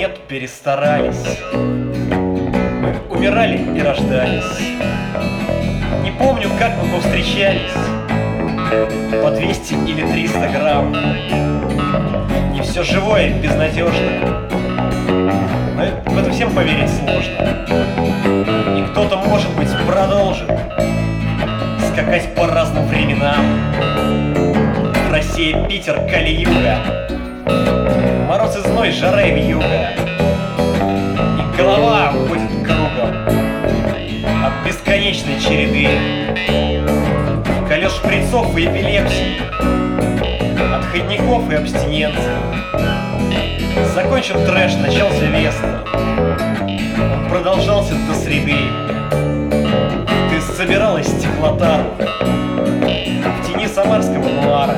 нет, перестарались. Мы умирали и рождались. Не помню, как мы повстречались. По 200 или 300 грамм. Не все живое безнадежно. Но в это всем поверить сложно. И кто-то, может быть, продолжит скакать по разным временам. Россия, Питер, Кали-Юга, мороз и зной, жара и вьюга. И голова ходит кругом от бесконечной череды колес, шприцов и эпилепсий, отходников и абстиненции. Закончен трэш, начался вестерн. Он продолжался до среды. Ты собиралась стеклотару в тени самарского нуара,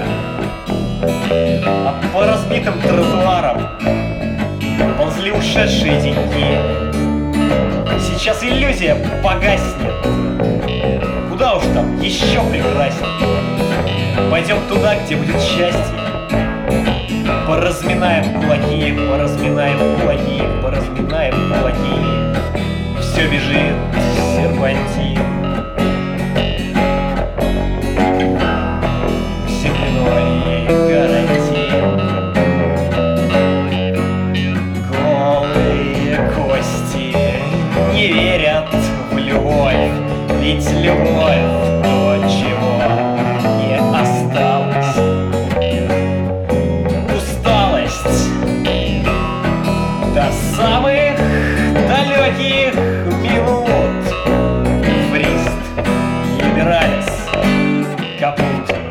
а по разбитым тротуарам ползли ушедшие деньги. Сейчас иллюзия погаснет. Куда уж там, еще прекрасней. Пойдем туда, где будет счастье. Поразминаем кулаки, поразминаем кулаки, поразминаем кулаки. Все бежит серпантин. Земляной карантин. Голые кости не верят в любовь, ведь любовь то, чего не осталось. Усталость до самых далеких минут. Фрист, либералис, капут.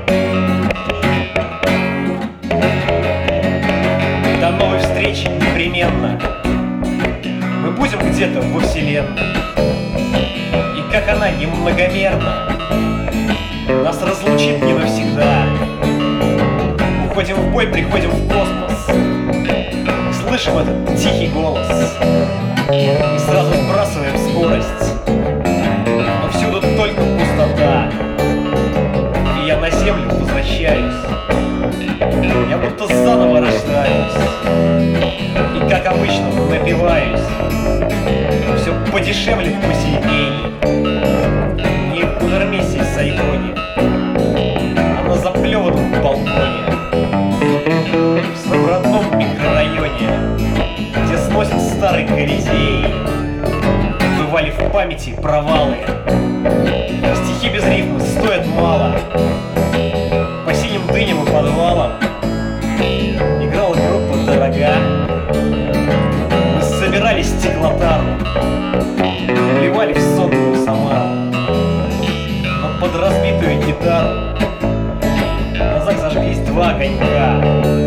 До новой встречи непременно. Мы будем где-то во вселенной. И как она немногомерна, нас разлучит не навсегда. Уходим в бой, приходим в космос. Слышим этот тихий голос и сразу сбрасываем скорость. Но всюду только пустота. И я на землю возвращаюсь. Я будто заново рождаюсь. И как обычно напиваюсь. Все подешевле, посильней. Не в Удермесе и Сайгоне, а на заплеванном балконе. В своем родном микрорайоне, где сносят старый Колизей. Бывали в памяти провалы. Стихи без рифмы стоят мало. По синим дыням и подвалам играла группа «Дорога». Мы собирали стеклотару, вливали в сонную Самару. Но под разбитую гитару в глазах зажглись два огонька.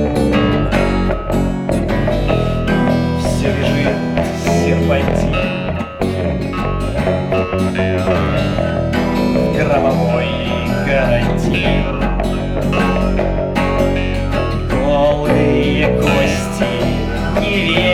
Все бежит серпантин. Гробовой карантин. Голые кости не верят